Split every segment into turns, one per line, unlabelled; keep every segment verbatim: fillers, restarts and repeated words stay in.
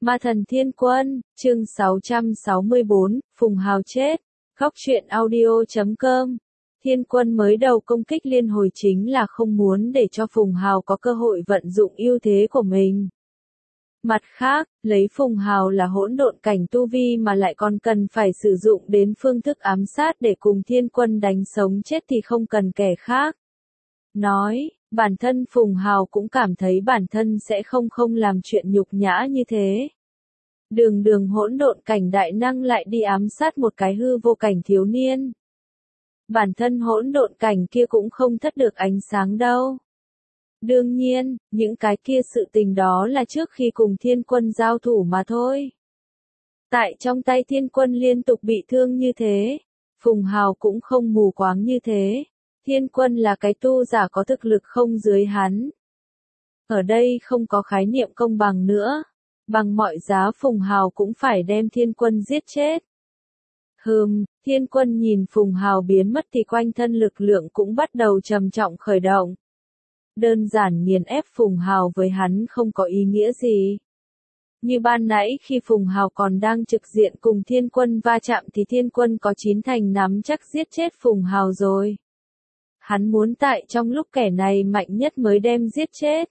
Ma thần Thiên Quân, chương sáu trăm sáu mươi bốn, Phùng Hào chết. Góc truyện audio chấm com. Thiên Quân mới đầu công kích liên hồi chính là không muốn để cho Phùng Hào có cơ hội vận dụng ưu thế của mình. Mặt khác, lấy Phùng Hào là hỗn độn cảnh tu vi mà lại còn cần phải sử dụng đến phương thức ám sát để cùng Thiên Quân đánh sống chết thì không cần kẻ khác. Nói, bản thân Phùng Hào cũng cảm thấy bản thân sẽ không không làm chuyện nhục nhã như thế. Đường đường hỗn độn cảnh đại năng lại đi ám sát một cái hư vô cảnh thiếu niên. Bản thân hỗn độn cảnh kia cũng không thất được ánh sáng đâu. Đương nhiên, những cái kia sự tình đó là trước khi cùng Thiên Quân giao thủ mà thôi. Tại trong tay Thiên Quân liên tục bị thương như thế, Phùng Hào cũng không mù quáng như thế. Thiên Quân là cái tu giả có thực lực không dưới hắn. Ở đây không có khái niệm công bằng nữa. Bằng mọi giá Phùng Hào cũng phải đem Thiên Quân giết chết. Hừm, Thiên Quân nhìn Phùng Hào biến mất thì quanh thân lực lượng cũng bắt đầu trầm trọng khởi động. Đơn giản nghiền ép Phùng Hào với hắn không có ý nghĩa gì. Như ban nãy khi Phùng Hào còn đang trực diện cùng Thiên Quân va chạm thì Thiên Quân có chín thành nắm chắc giết chết Phùng Hào rồi. Hắn muốn tại trong lúc kẻ này mạnh nhất mới đem giết chết.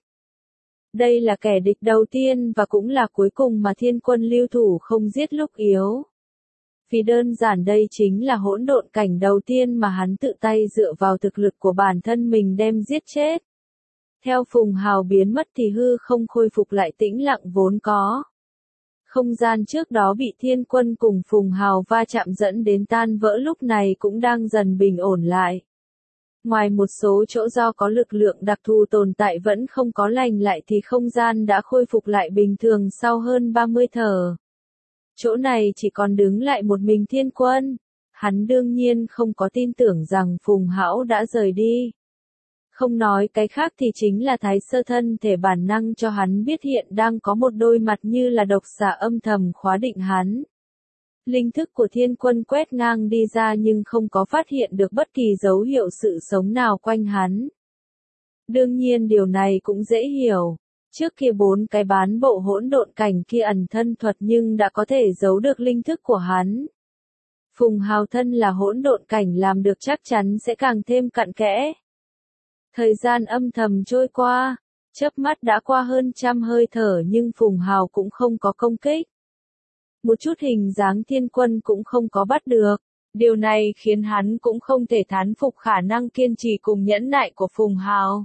Đây là kẻ địch đầu tiên và cũng là cuối cùng mà Thiên Quân lưu thủ không giết lúc yếu. Vì đơn giản đây chính là hỗn độn cảnh đầu tiên mà hắn tự tay dựa vào thực lực của bản thân mình đem giết chết. Theo Phùng Hào biến mất thì hư không khôi phục lại tĩnh lặng vốn có. Không gian trước đó bị Thiên Quân cùng Phùng Hào va chạm dẫn đến tan vỡ lúc này cũng đang dần bình ổn lại. Ngoài một số chỗ do có lực lượng đặc thù tồn tại vẫn không có lành lại thì không gian đã khôi phục lại bình thường sau hơn ba mươi thở. Chỗ này chỉ còn đứng lại một mình Thiên Quân. Hắn đương nhiên không có tin tưởng rằng Phùng Hảo đã rời đi. Không nói cái khác thì chính là Thái Sơ thân thể bản năng cho hắn biết hiện đang có một đôi mặt như là độc xà âm thầm khóa định hắn. Linh thức của Thiên Quân quét ngang đi ra nhưng không có phát hiện được bất kỳ dấu hiệu sự sống nào quanh hắn. Đương nhiên điều này cũng dễ hiểu. Trước kia bốn cái bán bộ hỗn độn cảnh kia ẩn thân thuật nhưng đã có thể giấu được linh thức của hắn. Phùng Hào thân là hỗn độn cảnh làm được chắc chắn sẽ càng thêm cặn kẽ. Thời gian âm thầm trôi qua, chớp mắt đã qua hơn trăm hơi thở nhưng Phùng Hào cũng không có công kích. Một chút hình dáng Thiên Quân cũng không có bắt được. Điều này khiến hắn cũng không thể thán phục khả năng kiên trì cùng nhẫn nại của Phùng Hào.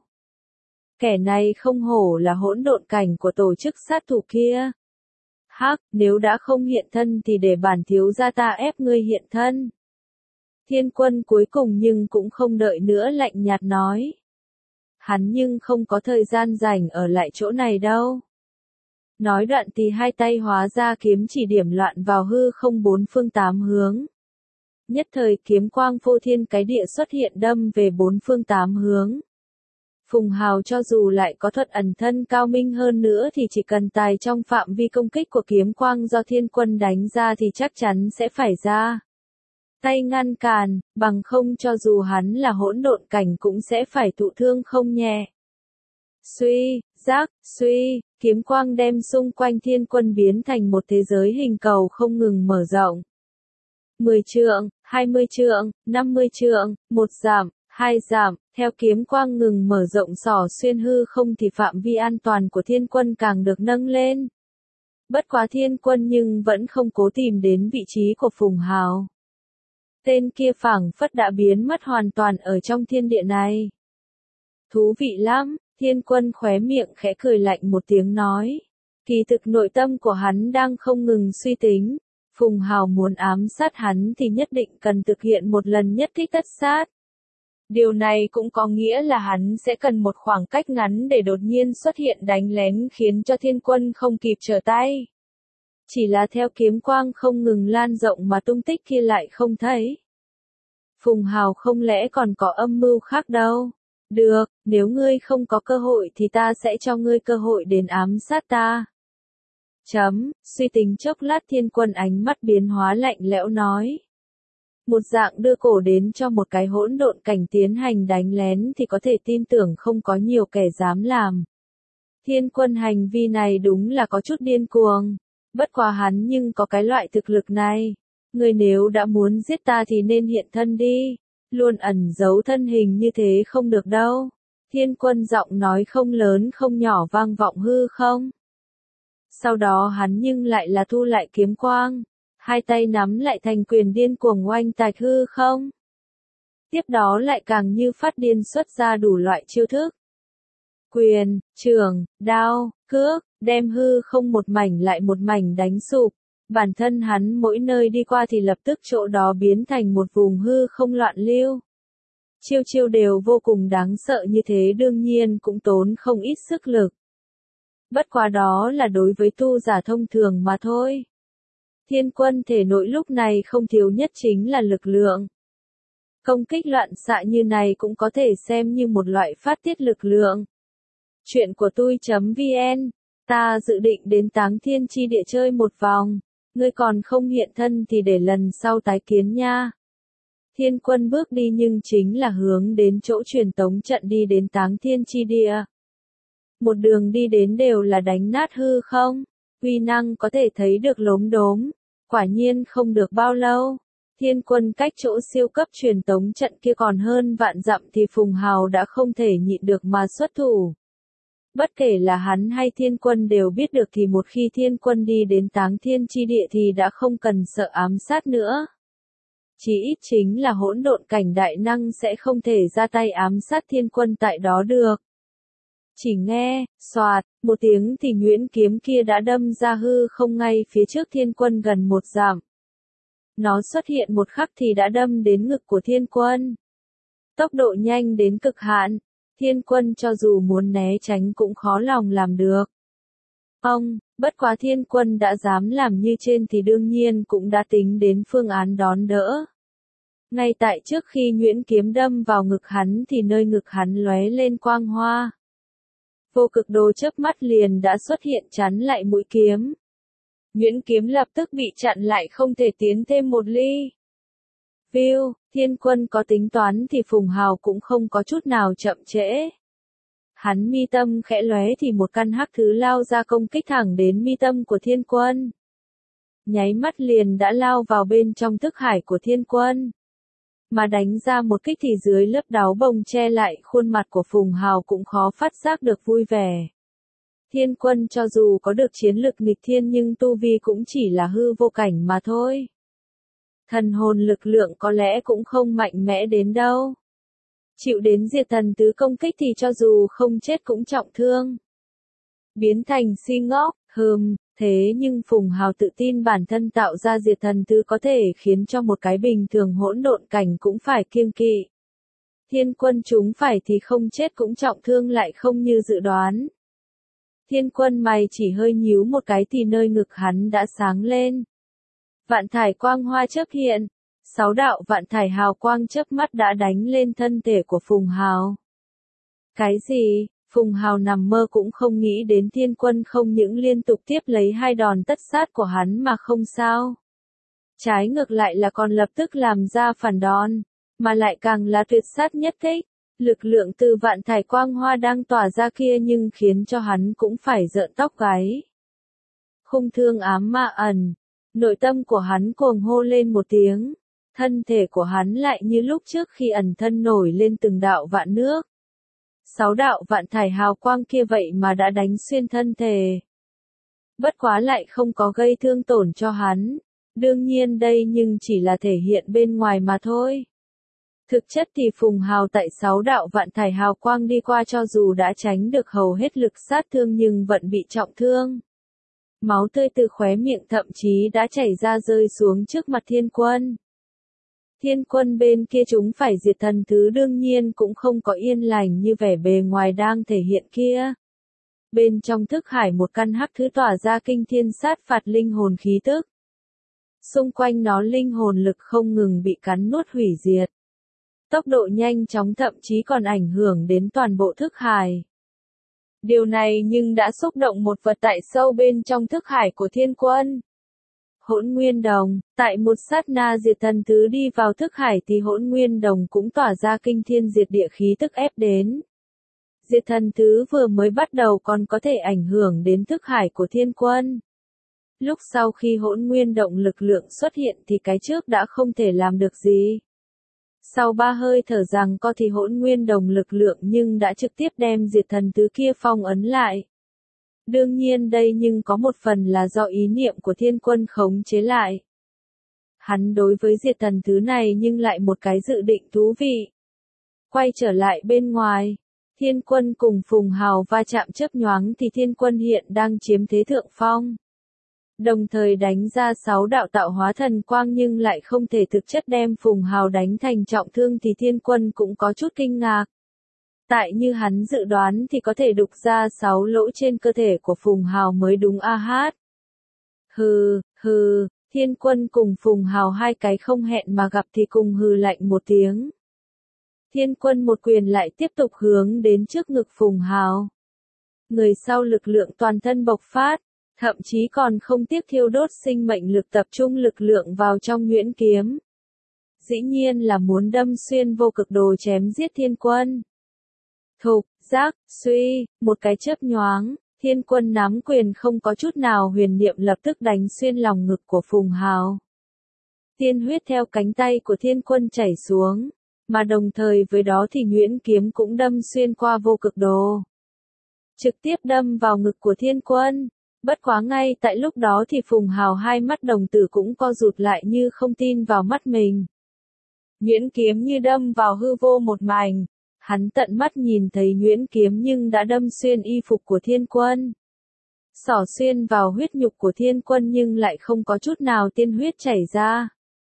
Kẻ này không hổ là hỗn độn cảnh của tổ chức sát thủ kia. Hắc, nếu đã không hiện thân thì để bản thiếu gia ta ép ngươi hiện thân. Thiên Quân cuối cùng nhưng cũng không đợi nữa lạnh nhạt nói. Hắn nhưng không có thời gian rảnh ở lại chỗ này đâu. Nói đoạn thì hai tay hóa ra kiếm chỉ điểm loạn vào hư không bốn phương tám hướng. Nhất thời kiếm quang phô thiên cái địa xuất hiện đâm về bốn phương tám hướng. Phùng Hào cho dù lại có thuật ẩn thân cao minh hơn nữa thì chỉ cần tài trong phạm vi công kích của kiếm quang do Thiên Quân đánh ra thì chắc chắn sẽ phải ra tay ngăn cản, bằng không cho dù hắn là hỗn độn cảnh cũng sẽ phải thụ thương không nhẹ. Suy, giác, suy, kiếm quang đem xung quanh Thiên Quân biến thành một thế giới hình cầu không ngừng mở rộng. mười trượng, hai mươi trượng, năm mươi trượng, một dặm, hai dặm, theo kiếm quang ngừng mở rộng xỏ xuyên hư không thì phạm vi an toàn của Thiên Quân càng được nâng lên. Bất quá Thiên Quân nhưng vẫn không cố tìm đến vị trí của Phùng Hào. Tên kia phảng phất đã biến mất hoàn toàn ở trong thiên địa này. Thú vị lắm, Thiên Quân khóe miệng khẽ cười lạnh một tiếng nói. Kỳ thực nội tâm của hắn đang không ngừng suy tính. Phùng Hào muốn ám sát hắn thì nhất định cần thực hiện một lần nhất kích tất sát. Điều này cũng có nghĩa là hắn sẽ cần một khoảng cách ngắn để đột nhiên xuất hiện đánh lén khiến cho Thiên Quân không kịp trở tay. Chỉ là theo kiếm quang không ngừng lan rộng mà tung tích kia lại không thấy. Phùng Hào không lẽ còn có âm mưu khác đâu. Được, nếu ngươi không có cơ hội thì ta sẽ cho ngươi cơ hội đến ám sát ta. Chấm, suy tính chốc lát Thiên Quân ánh mắt biến hóa lạnh lẽo nói. Một dạng đưa cổ đến cho một cái hỗn độn cảnh tiến hành đánh lén thì có thể tin tưởng không có nhiều kẻ dám làm. Thiên Quân hành vi này đúng là có chút điên cuồng. Bất quá hắn nhưng có cái loại thực lực này. Ngươi nếu đã muốn giết ta thì nên hiện thân đi. Luôn ẩn giấu thân hình như thế không được đâu. Thiên Quân giọng nói không lớn không nhỏ vang vọng hư không. Sau đó hắn nhưng lại là thu lại kiếm quang. Hai tay nắm lại thành quyền điên cuồng oanh tạc hư không. Tiếp đó lại càng như phát điên xuất ra đủ loại chiêu thức. Quyền, trường, đao, cước, đem hư không một mảnh lại một mảnh đánh sụp. Bản thân hắn mỗi nơi đi qua thì lập tức chỗ đó biến thành một vùng hư không loạn lưu. Chiêu chiêu đều vô cùng đáng sợ như thế đương nhiên cũng tốn không ít sức lực. Bất quá đó là đối với tu giả thông thường mà thôi. Thiên Quân thể nội lúc này không thiếu nhất chính là lực lượng. Công kích loạn xạ như này cũng có thể xem như một loại phát tiết lực lượng. Chuyện của tôi.vn, ta dự định đến Táng Thiên Chi Địa chơi một vòng, ngươi còn không hiện thân thì để lần sau tái kiến nha. Thiên Quân bước đi nhưng chính là hướng đến chỗ truyền tống trận đi đến Táng Thiên Chi Địa. Một đường đi đến đều là đánh nát hư không, uy năng có thể thấy được lốm đốm, quả nhiên không được bao lâu. Thiên Quân cách chỗ siêu cấp truyền tống trận kia còn hơn vạn dặm thì Phùng Hào đã không thể nhịn được mà xuất thủ. Bất kể là hắn hay Thiên Quân đều biết được thì một khi Thiên Quân đi đến Táng Thiên Chi Địa thì đã không cần sợ ám sát nữa. Chỉ ít chính là hỗn độn cảnh đại năng sẽ không thể ra tay ám sát Thiên Quân tại đó được. Chỉ nghe, xoạt, một tiếng thì nhuyễn kiếm kia đã đâm ra hư không ngay phía trước Thiên Quân gần một dặm. Nó xuất hiện một khắc thì đã đâm đến ngực của Thiên Quân. Tốc độ nhanh đến cực hạn, Thiên Quân cho dù muốn né tránh cũng khó lòng làm được. Ông, bất quá Thiên Quân đã dám làm như trên thì đương nhiên cũng đã tính đến phương án đón đỡ. Ngay tại trước khi nhuyễn kiếm đâm vào ngực hắn thì nơi ngực hắn lóe lên quang hoa. Vô cực đồ chớp mắt liền đã xuất hiện chắn lại mũi kiếm. Nhuyễn kiếm lập tức bị chặn lại không thể tiến thêm một ly. View, Thiên Quân có tính toán thì Phùng Hào cũng không có chút nào chậm trễ. Hắn mi tâm khẽ lóe thì một căn hắc thứ lao ra công kích thẳng đến mi tâm của Thiên Quân. Nháy mắt liền đã lao vào bên trong thức hải của Thiên Quân. Mà đánh ra một kích thì dưới lớp đáo bồng che lại khuôn mặt của Phùng Hào cũng khó phát giác được vui vẻ. Thiên Quân cho dù có được chiến lực nghịch thiên nhưng tu vi cũng chỉ là hư vô cảnh mà thôi. Thần hồn lực lượng có lẽ cũng không mạnh mẽ đến đâu. Chịu đến diệt thần tứ công kích thì cho dù không chết cũng trọng thương. Biến thành si ngốc, hừm, thế nhưng Phùng Hào tự tin bản thân tạo ra diệt thần tứ có thể khiến cho một cái bình thường hỗn độn cảnh cũng phải kiêng kỵ. Thiên Quân chúng phải thì không chết cũng trọng thương lại không như dự đoán. Thiên Quân mày chỉ hơi nhíu một cái thì nơi ngực hắn đã sáng lên. Vạn thải quang hoa chớp hiện, sáu đạo vạn thải hào quang chớp mắt đã đánh lên thân thể của Phùng Hào. Cái gì? Phùng Hào nằm mơ cũng không nghĩ đến Thiên Quân không những liên tục tiếp lấy hai đòn tất sát của hắn mà không sao. Trái ngược lại là còn lập tức làm ra phản đòn, mà lại càng là tuyệt sát nhất kích. Lực lượng từ vạn thải quang hoa đang tỏa ra kia nhưng khiến cho hắn cũng phải rợn tóc gáy. Khung thương ám ma ẩn, nội tâm của hắn cuồng hô lên một tiếng, thân thể của hắn lại như lúc trước khi ẩn thân nổi lên từng đạo vạn nước. Sáu đạo vạn thải hào quang kia vậy mà đã đánh xuyên thân thể. Bất quá lại không có gây thương tổn cho hắn, đương nhiên đây nhưng chỉ là thể hiện bên ngoài mà thôi. Thực chất thì Phùng Hào tại sáu đạo vạn thải hào quang đi qua cho dù đã tránh được hầu hết lực sát thương nhưng vẫn bị trọng thương. Máu tươi từ khóe miệng thậm chí đã chảy ra rơi xuống trước mặt Thiên Quân. Thiên Quân bên kia chúng phải diệt thần thứ đương nhiên cũng không có yên lành như vẻ bề ngoài đang thể hiện kia. Bên trong thức hải một căn hắc thứ tỏa ra kinh thiên sát phạt linh hồn khí tức. Xung quanh nó linh hồn lực không ngừng bị cắn nuốt hủy diệt. Tốc độ nhanh chóng thậm chí còn ảnh hưởng đến toàn bộ thức hải. Điều này nhưng đã xúc động một vật tại sâu bên trong thức hải của Thiên Quân. Hỗn Nguyên Đồng, tại một sát na diệt thần thứ đi vào thức hải thì Hỗn Nguyên Đồng cũng tỏa ra kinh thiên diệt địa khí tức ép đến. Diệt thần thứ vừa mới bắt đầu còn có thể ảnh hưởng đến thức hải của Thiên Quân. Lúc sau khi hỗn nguyên động lực lượng xuất hiện thì cái trước đã không thể làm được gì. Sau ba hơi thở rằng co thì hỗn nguyên đồng lực lượng nhưng đã trực tiếp đem diệt thần tứ kia phong ấn lại. Đương nhiên đây nhưng có một phần là do ý niệm của thiên quân khống chế lại. Hắn đối với diệt thần thứ này nhưng lại một cái dự định thú vị. Quay trở lại bên ngoài, thiên quân cùng Phùng Hào va chạm chớp nhoáng thì thiên quân hiện đang chiếm thế thượng phong. Đồng thời đánh ra sáu đạo tạo hóa thần quang nhưng lại không thể thực chất đem Phùng Hào đánh thành trọng thương thì thiên quân cũng có chút kinh ngạc. Tại như hắn dự đoán thì có thể đục ra sáu lỗ trên cơ thể của Phùng Hào mới đúng a hát. Hừ, hừ, thiên quân cùng Phùng Hào hai cái không hẹn mà gặp thì cùng hừ lạnh một tiếng. Thiên quân một quyền lại tiếp tục hướng đến trước ngực Phùng Hào. Người sau lực lượng toàn thân bộc phát, thậm chí còn không tiếc thiêu đốt sinh mệnh lực tập trung lực lượng vào trong nhuyễn kiếm. Dĩ nhiên là muốn đâm xuyên vô cực đồ chém giết thiên quân. Thục, giác, suy, một cái chớp nhoáng, thiên quân nắm quyền không có chút nào huyền niệm lập tức đánh xuyên lòng ngực của Phùng Hào. Tiên huyết theo cánh tay của thiên quân chảy xuống, mà đồng thời với đó thì nhuyễn kiếm cũng đâm xuyên qua vô cực đồ. Trực tiếp đâm vào ngực của thiên quân. Bất quá ngay tại lúc đó thì Phùng Hào hai mắt đồng tử cũng co rụt lại như không tin vào mắt mình. Nhuyễn kiếm như đâm vào hư vô một mảnh. Hắn tận mắt nhìn thấy nhuyễn kiếm nhưng đã đâm xuyên y phục của thiên quân. Xỏ xuyên vào huyết nhục của thiên quân nhưng lại không có chút nào tiên huyết chảy ra.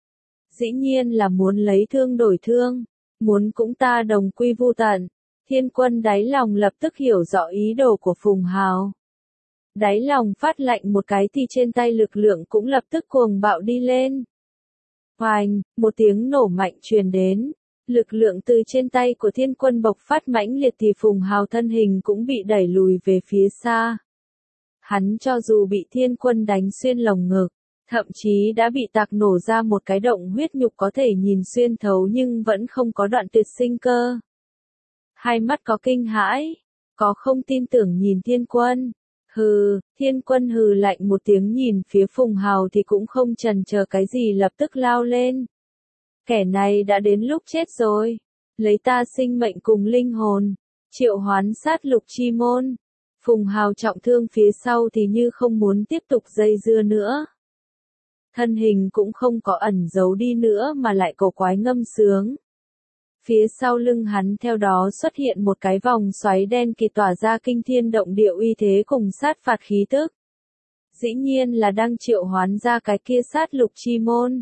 Dĩ nhiên là muốn lấy thương đổi thương, muốn cũng ta đồng quy vu tận. Thiên quân đáy lòng lập tức hiểu rõ ý đồ của Phùng Hào. Đáy lòng phát lạnh một cái thì trên tay lực lượng cũng lập tức cuồng bạo đi lên. Hoành, một tiếng nổ mạnh truyền đến. Lực lượng từ trên tay của thiên quân bộc phát mãnh liệt thì Phùng Hào thân hình cũng bị đẩy lùi về phía xa. Hắn cho dù bị thiên quân đánh xuyên lồng ngực, thậm chí đã bị tạc nổ ra một cái động huyết nhục có thể nhìn xuyên thấu nhưng vẫn không có đoạn tuyệt sinh cơ. Hai mắt có kinh hãi, có không tin tưởng nhìn thiên quân. Hừ, thiên quân hừ lạnh một tiếng nhìn phía Phùng Hào thì cũng không chần chờ cái gì lập tức lao lên. Kẻ này đã đến lúc chết rồi. Lấy ta sinh mệnh cùng linh hồn. Triệu hoán sát lục chi môn. Phùng Hào trọng thương phía sau thì như không muốn tiếp tục dây dưa nữa. Thân hình cũng không có ẩn giấu đi nữa mà lại cổ quái ngâm sướng. Phía sau lưng hắn theo đó xuất hiện một cái vòng xoáy đen kỳ tỏa ra kinh thiên động địa uy thế cùng sát phạt khí tức. Dĩ nhiên là đang triệu hoán ra cái kia sát lục chi môn.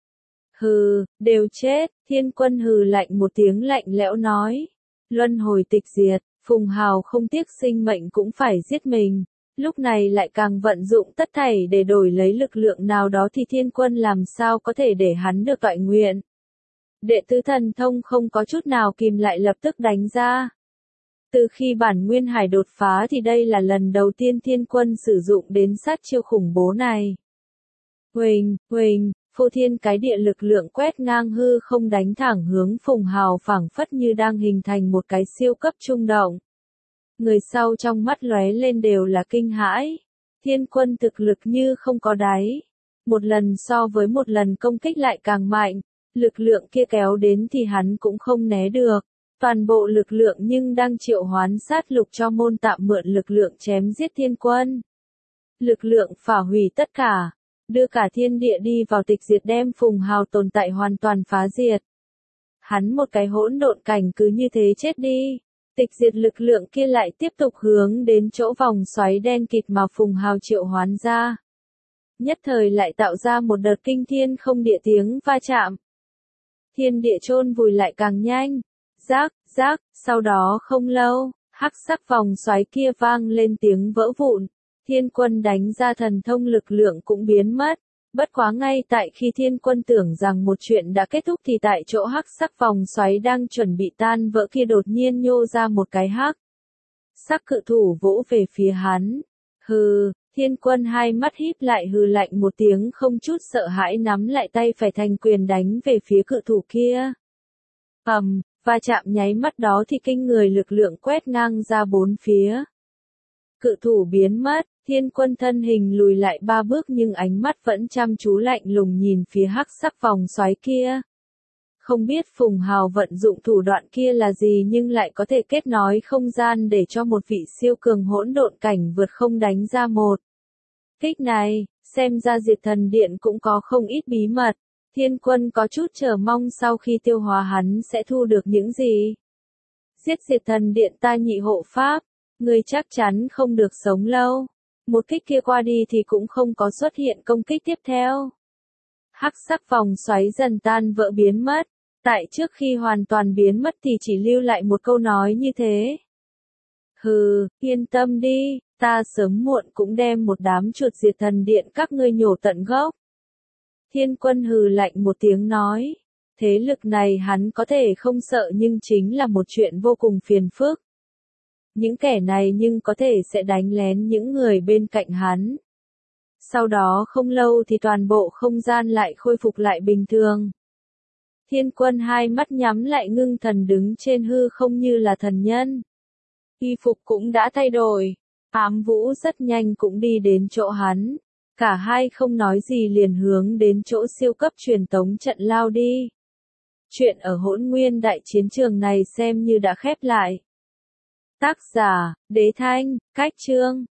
Hừ, đều chết, thiên quân hừ lạnh một tiếng lạnh lẽo nói. Luân hồi tịch diệt, Phùng Hào không tiếc sinh mệnh cũng phải giết mình. Lúc này lại càng vận dụng tất thảy để đổi lấy lực lượng nào đó thì thiên quân làm sao có thể để hắn được toại nguyện. Đệ tứ thần thông không có chút nào kìm lại lập tức đánh ra. Từ khi bản nguyên hải đột phá thì đây là lần đầu tiên thiên quân sử dụng đến sát chiêu khủng bố này. Huỳnh, huỳnh, phô thiên cái địa lực lượng quét ngang hư không đánh thẳng hướng Phùng Hào phảng phất như đang hình thành một cái siêu cấp trung động. Người sau trong mắt lóe lên đều là kinh hãi. Thiên quân thực lực như không có đáy. Một lần so với một lần công kích lại càng mạnh. Lực lượng kia kéo đến thì hắn cũng không né được. Toàn bộ lực lượng nhưng đang triệu hoán sát lục cho môn tạm mượn lực lượng chém giết thiên quân. Lực lượng phá hủy tất cả. Đưa cả thiên địa đi vào tịch diệt đem Phùng Hào tồn tại hoàn toàn phá diệt. Hắn một cái hỗn độn cảnh cứ như thế chết đi. Tịch diệt lực lượng kia lại tiếp tục hướng đến chỗ vòng xoáy đen kịt mà Phùng Hào triệu hoán ra. Nhất thời lại tạo ra một đợt kinh thiên không địa tiếng va chạm. Thiên địa chôn vùi lại càng nhanh. Rác, rác, sau đó không lâu, hắc sắc vòng xoáy kia vang lên tiếng vỡ vụn. Thiên quân đánh ra thần thông lực lượng cũng biến mất. Bất quá ngay tại khi thiên quân tưởng rằng một chuyện đã kết thúc thì tại chỗ hắc sắc vòng xoáy đang chuẩn bị tan vỡ kia đột nhiên nhô ra một cái hắc sắc cự thủ vỗ về phía hắn. Hừ, thiên quân hai mắt híp lại hừ lạnh một tiếng không chút sợ hãi nắm lại tay phải thành quyền đánh về phía cự thủ kia. Ầm, va chạm nháy mắt đó thì kinh người lực lượng quét ngang ra bốn phía. Cự thủ biến mất, Thiên Quân thân hình lùi lại ba bước nhưng ánh mắt vẫn chăm chú lạnh lùng nhìn phía hắc sắc vòng xoáy kia. Không biết Phùng Hào vận dụng thủ đoạn kia là gì nhưng lại có thể kết nối không gian để cho một vị siêu cường hỗn độn cảnh vượt không đánh ra một kích này, xem ra Diệt Thần Điện cũng có không ít bí mật. Thiên Quân có chút chờ mong sau khi tiêu hóa hắn sẽ thu được những gì. Giết Diệt Thần Điện ta nhị hộ pháp, ngươi chắc chắn không được sống lâu. Một kích kia qua đi thì cũng không có xuất hiện công kích tiếp theo. Hắc sắc vòng xoáy dần tan vỡ biến mất. Tại trước khi hoàn toàn biến mất thì chỉ lưu lại một câu nói như thế. Hừ, yên tâm đi, ta sớm muộn cũng đem một đám chuột Diệt Thần Điện các ngươi nhổ tận gốc. Thiên Quân hừ lạnh một tiếng nói. Thế lực này hắn có thể không sợ nhưng chính là một chuyện vô cùng phiền phức. Những kẻ này nhưng có thể sẽ đánh lén những người bên cạnh hắn. Sau đó không lâu thì toàn bộ không gian lại khôi phục lại bình thường. Thiên Quân hai mắt nhắm lại ngưng thần đứng trên hư không như là thần nhân. Y phục cũng đã thay đổi. Ám Vũ rất nhanh cũng đi đến chỗ hắn. Cả hai không nói gì liền hướng đến chỗ siêu cấp truyền tống trận lao đi. Chuyện ở Hỗn Nguyên Đại Chiến Trường này xem như đã khép lại. Tác giả, Đế Thanh, Cách Chương.